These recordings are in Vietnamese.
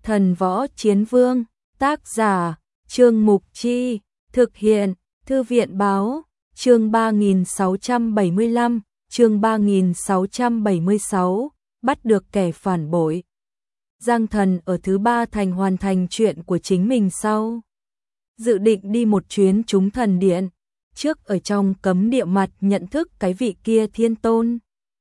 Thần Võ Chiến Vương, tác giả, Trương Mục Chi, thực hiện, Thư viện Báo, chương 3675, chương 3676, bắt được kẻ phản bội. Giang Thần ở thứ ba thành hoàn thành chuyện của chính mình sau. Dự định đi một chuyến trúng thần điện, trước ở trong cấm địa mặt nhận thức cái vị kia Thiên Tôn.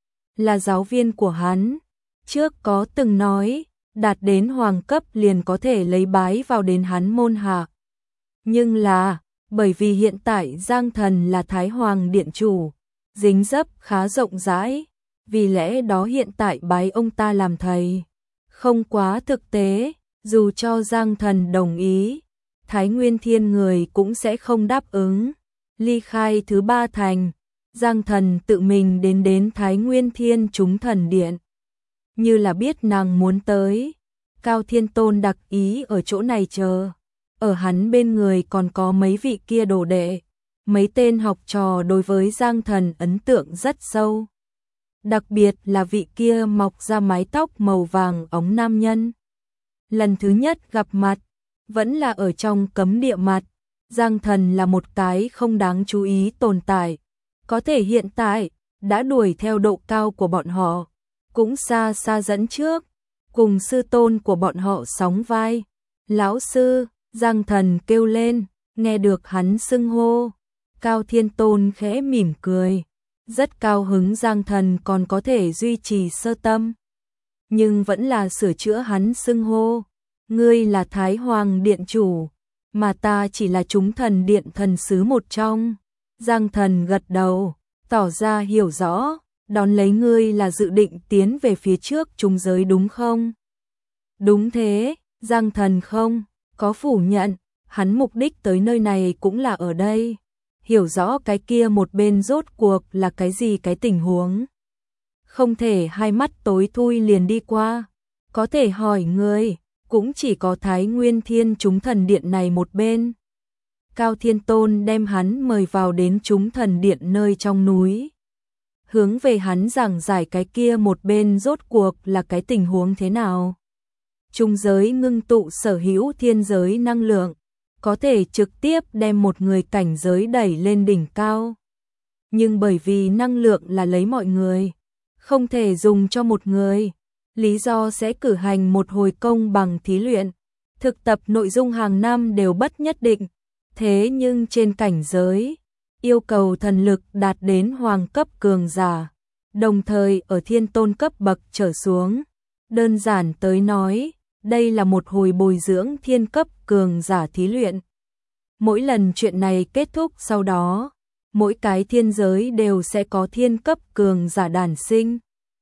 Là giáo viên của hắn, trước có từng nói, đạt đến hoàng cấp liền có thể lấy bái vào đến hắn môn hạ. Nhưng là, bởi vì hiện tại Giang Thần là Thái Hoàng Điện Chủ, dính dấp khá rộng rãi, vì lẽ đó hiện tại bái ông ta làm thầy. Không quá thực tế, dù cho Giang Thần đồng ý, Thái Nguyên Thiên người cũng sẽ không đáp ứng. Ly khai thứ ba thành, Giang Thần tự mình đến Thái Nguyên Thiên trúng thần điện. Như là biết nàng muốn tới, Cao Thiên Tôn đặc ý ở chỗ này chờ. Ở hắn bên người còn có mấy vị kia đồ đệ, mấy tên học trò đối với Giang Thần ấn tượng rất sâu. Đặc biệt là vị kia mọc ra mái tóc màu vàng óng nam nhân. Lần thứ nhất gặp mặt, vẫn là ở trong cấm địa mặt. Giang Thần là một cái không đáng chú ý tồn tại. Có thể hiện tại, đã đuổi theo độ cao của bọn họ, cũng xa xa dẫn trước, cùng sư tôn của bọn họ sóng vai. Lão sư, Giang Thần kêu lên, nghe được hắn xưng hô. Cao Thiên Tôn khẽ mỉm cười, rất cao hứng Giang Thần còn có thể duy trì sơ tâm. Nhưng vẫn là sửa chữa hắn xưng hô. Ngươi là Thái Hoàng Điện Chủ, mà ta chỉ là chúng thần điện thần sứ một trong. Giang Thần gật đầu, tỏ ra hiểu rõ, đón lấy ngươi là dự định tiến về phía trước trung giới đúng không? Đúng thế, Giang Thần không có phủ nhận, hắn mục đích tới nơi này cũng là ở đây. Hiểu rõ cái kia một bên rốt cuộc là cái gì cái tình huống. Không thể hai mắt tối thui liền đi qua, có thể hỏi ngươi. Cũng chỉ có Thái Nguyên Thiên chúng thần điện này một bên. Cao Thiên Tôn đem hắn mời vào đến chúng thần điện nơi trong núi. Hướng về hắn giảng giải cái kia một bên rốt cuộc là cái tình huống thế nào. Trung giới ngưng tụ sở hữu thiên giới năng lượng, có thể trực tiếp đem một người cảnh giới đẩy lên đỉnh cao. Nhưng bởi vì năng lượng là lấy mọi người, không thể dùng cho một người. Lý do sẽ cử hành một hồi công bằng thí luyện, thực tập nội dung hàng năm đều bất nhất định, thế nhưng trên cảnh giới, yêu cầu thần lực đạt đến hoàng cấp cường giả, đồng thời ở thiên tôn cấp bậc trở xuống. Đơn giản tới nói, đây là một hồi bồi dưỡng thiên cấp cường giả thí luyện. Mỗi lần chuyện này kết thúc sau đó, mỗi cái thiên giới đều sẽ có thiên cấp cường giả đản sinh.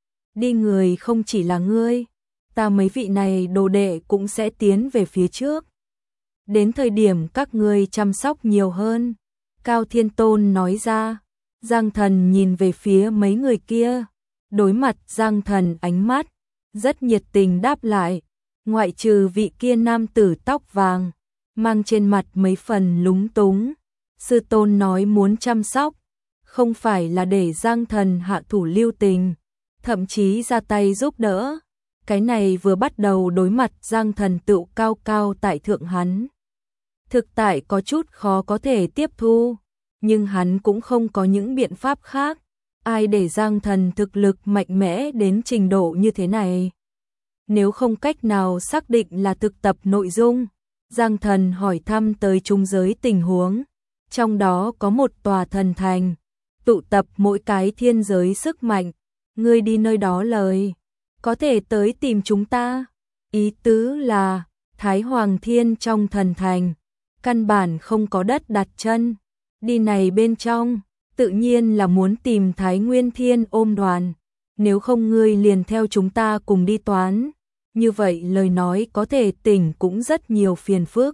Đi người không chỉ là ngươi, ta mấy vị này đồ đệ cũng sẽ tiến về phía trước. Đến thời điểm các ngươi chăm sóc nhiều hơn. Cao Thiên Tôn nói ra. Giang Thần nhìn về phía mấy người kia. Đối mặt Giang Thần ánh mắt, rất nhiệt tình đáp lại. Ngoại trừ vị kia nam tử tóc vàng, mang trên mặt mấy phần lúng túng. Sư tôn nói muốn chăm sóc, không phải là để Giang Thần hạ thủ lưu tình, thậm chí ra tay giúp đỡ. Cái này vừa bắt đầu đối mặt Giang Thần tựu cao cao tại thượng hắn. Thực tại có chút khó có thể tiếp thu, nhưng hắn cũng không có những biện pháp khác. Ai để Giang Thần thực lực mạnh mẽ đến trình độ như thế này? Nếu không cách nào xác định là thực tập nội dung, Giang Thần hỏi thăm tới trung giới tình huống. Trong đó có một tòa thần thành, tụ tập mỗi cái thiên giới sức mạnh. Ngươi đi nơi đó lời, có thể tới tìm chúng ta. Ý tứ là, Thái Hoàng Thiên trong thần thành, căn bản không có đất đặt chân. Đi này bên trong, tự nhiên là muốn tìm Thái Nguyên Thiên ôm đoàn. Nếu không ngươi liền theo chúng ta cùng đi toán. Như vậy lời nói có thể tỉnh cũng rất nhiều phiền phức.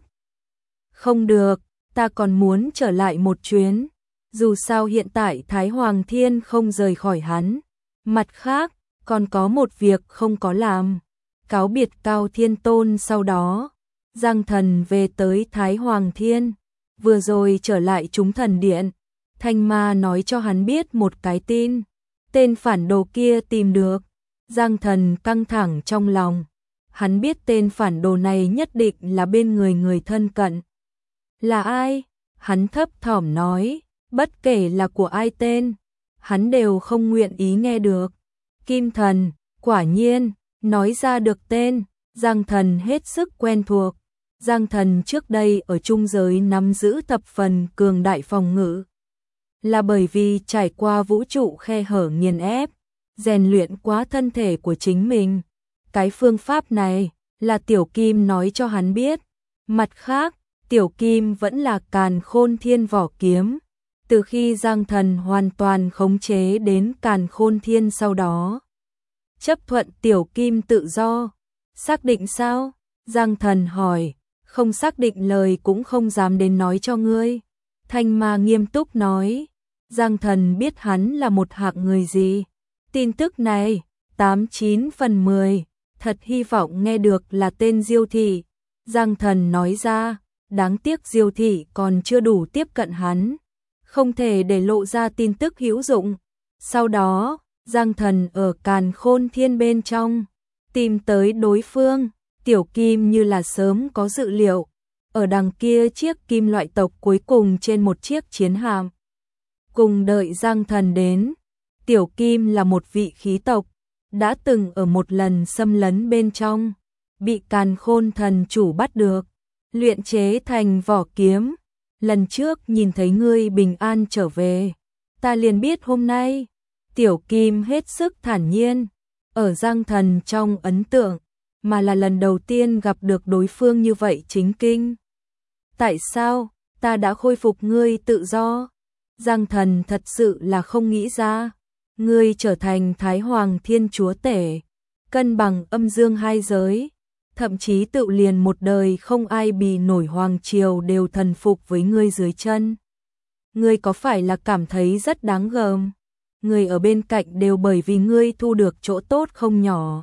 Không được, ta còn muốn trở lại một chuyến. Dù sao hiện tại Thái Hoàng Thiên không rời khỏi hắn. Mặt khác, còn có một việc không có làm. Cáo biệt Cao Thiên Tôn sau đó, Giang Thần về tới Thái Hoàng Thiên. Vừa rồi trở lại chúng thần điện, Thanh Ma nói cho hắn biết một cái tin. Tên phản đồ kia tìm được. Giang Thần căng thẳng trong lòng. Hắn biết tên phản đồ này nhất định là bên người thân cận. Là ai? Hắn thấp thỏm nói, bất kể là của ai tên, hắn đều không nguyện ý nghe được. Kim Thần, quả nhiên, nói ra được tên, Giang Thần hết sức quen thuộc. Giang Thần trước đây ở trung giới nắm giữ thập phần cường đại phòng ngự. Là bởi vì trải qua vũ trụ khe hở nghiền ép, rèn luyện quá thân thể của chính mình. Cái phương pháp này là Tiểu Kim nói cho hắn biết. Mặt khác, Tiểu Kim vẫn là Càn Khôn Thiên vỏ kiếm. Từ khi Giang Thần hoàn toàn khống chế đến Càn Khôn Thiên sau đó, chấp thuận Tiểu Kim tự do. Xác định sao? Giang Thần hỏi. Không xác định lời cũng không dám đến nói cho ngươi. Thanh Ma nghiêm túc nói. Giang Thần biết hắn là một hạng người gì. Tin tức này, 89 phần 10, thật hy vọng nghe được là tên Diêu Thị. Giang Thần nói ra, đáng tiếc Diêu Thị còn chưa đủ tiếp cận hắn, không thể để lộ ra tin tức hữu dụng. Sau đó, Giang Thần ở Càn Khôn Thiên bên trong, tìm tới đối phương. Tiểu Kim như là sớm có dự liệu, ở đằng kia chiếc kim loại tộc cuối cùng trên một chiếc chiến hạm. Cùng đợi Giang Thần đến, Tiểu Kim là một vị khí tộc, đã từng ở một lần xâm lấn bên trong, bị Càn Khôn thần chủ bắt được, luyện chế thành vỏ kiếm. Lần trước nhìn thấy ngươi bình an trở về, ta liền biết hôm nay. Tiểu Kim hết sức thản nhiên, ở Giang Thần trong ấn tượng, mà là lần đầu tiên gặp được đối phương như vậy chính kinh. Tại sao, ta đã khôi phục ngươi tự do? Giang Thần thật sự là không nghĩ ra. Ngươi trở thành Thái Hoàng Thiên Chúa Tể, cân bằng âm dương hai giới, thậm chí tự liền một đời không ai bì nổi hoàng triều đều thần phục với ngươi dưới chân. Ngươi có phải là cảm thấy rất đáng gờm? Người ở bên cạnh đều bởi vì ngươi thu được chỗ tốt không nhỏ.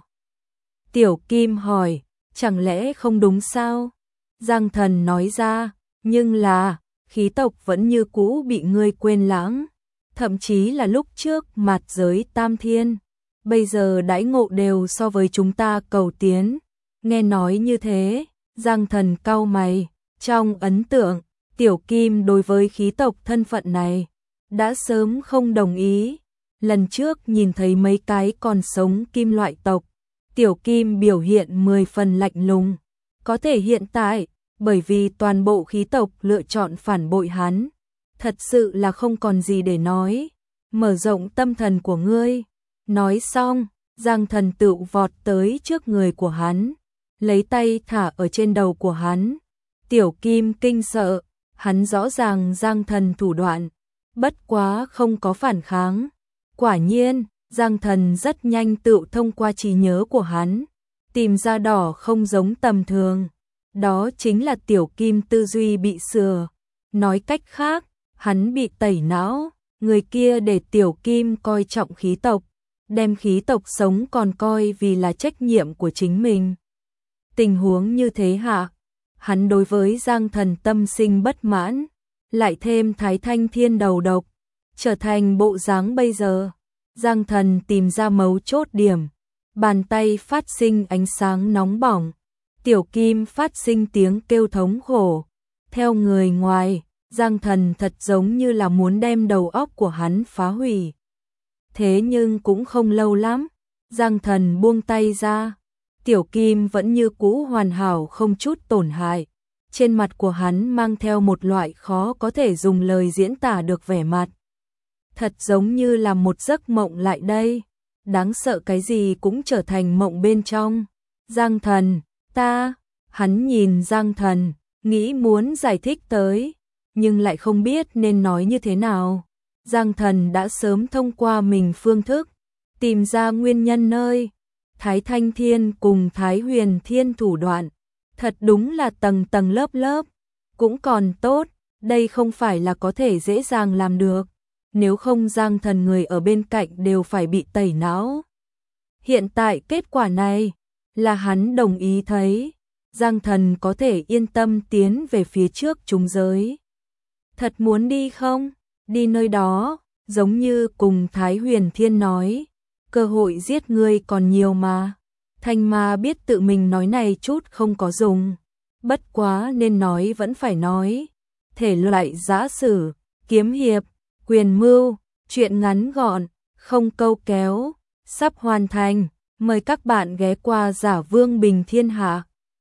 Tiểu Kim hỏi, chẳng lẽ không đúng sao? Giang Thần nói ra, nhưng là, khí tộc vẫn như cũ bị ngươi quên lãng. Thậm chí là lúc trước mạt giới Tam Thiên, bây giờ đãi ngộ đều so với chúng ta cầu tiến. Nghe nói như thế, Giang Thần cau mày, trong ấn tượng, Tiểu Kim đối với khí tộc thân phận này, đã sớm không đồng ý. Lần trước nhìn thấy mấy cái còn sống kim loại tộc, Tiểu Kim biểu hiện 10 phần lạnh lùng. Có thể hiện tại, bởi vì toàn bộ khí tộc lựa chọn phản bội hắn, thật sự là không còn gì để nói. Mở rộng tâm thần của ngươi. Nói xong, Giang Thần tự vọt tới trước người của hắn, lấy tay thả ở trên đầu của hắn. Tiểu Kim kinh sợ, hắn rõ ràng Giang Thần thủ đoạn, bất quá không có phản kháng. Quả nhiên, Giang Thần rất nhanh tự thông qua trí nhớ của hắn, tìm ra đỏ không giống tầm thường. Đó chính là Tiểu Kim tư duy bị sửa. Nói cách khác, hắn bị tẩy não. Người kia để Tiểu Kim coi trọng khí tộc, đem khí tộc sống còn coi vì là trách nhiệm của chính mình. Tình huống như thế hạ, hắn đối với Giang Thần tâm sinh bất mãn, lại thêm Thái Thanh Thiên đầu độc, trở thành bộ dáng bây giờ. Giang Thần tìm ra mấu chốt điểm, bàn tay phát sinh ánh sáng nóng bỏng, Tiểu Kim phát sinh tiếng kêu thống khổ. Theo người ngoài, Giang Thần thật giống như là muốn đem đầu óc của hắn phá hủy. Thế nhưng cũng không lâu lắm, Giang Thần buông tay ra, Tiểu Kim vẫn như cũ hoàn hảo không chút tổn hại. Trên mặt của hắn mang theo một loại khó có thể dùng lời diễn tả được vẻ mặt. Thật giống như là một giấc mộng lại đây, đáng sợ cái gì cũng trở thành mộng bên trong. Giang Thần, ta, hắn nhìn Giang Thần, nghĩ muốn giải thích tới, nhưng lại không biết nên nói như thế nào. Giang Thần đã sớm thông qua mình phương thức, tìm ra nguyên nhân nơi Thái Thanh Thiên cùng Thái Huyền Thiên thủ đoạn. Thật đúng là tầng tầng lớp lớp, cũng còn tốt, đây không phải là có thể dễ dàng làm được. Nếu không Giang Thần người ở bên cạnh đều phải bị tẩy não. Hiện tại kết quả này là hắn đồng ý thấy, Giang Thần có thể yên tâm tiến về phía trước chúng giới. Thật muốn đi không? Đi nơi đó, giống như cùng Thái Huyền Thiên nói, cơ hội giết ngươi còn nhiều mà. Thanh Ma biết tự mình nói này chút không có dùng, bất quá nên nói vẫn phải nói. Thể loại giã sử, kiếm hiệp, quyền mưu, truyện ngắn gọn, không câu kéo, sắp hoàn thành. Mời các bạn ghé qua Giả Vương Bình Thiên Hạ.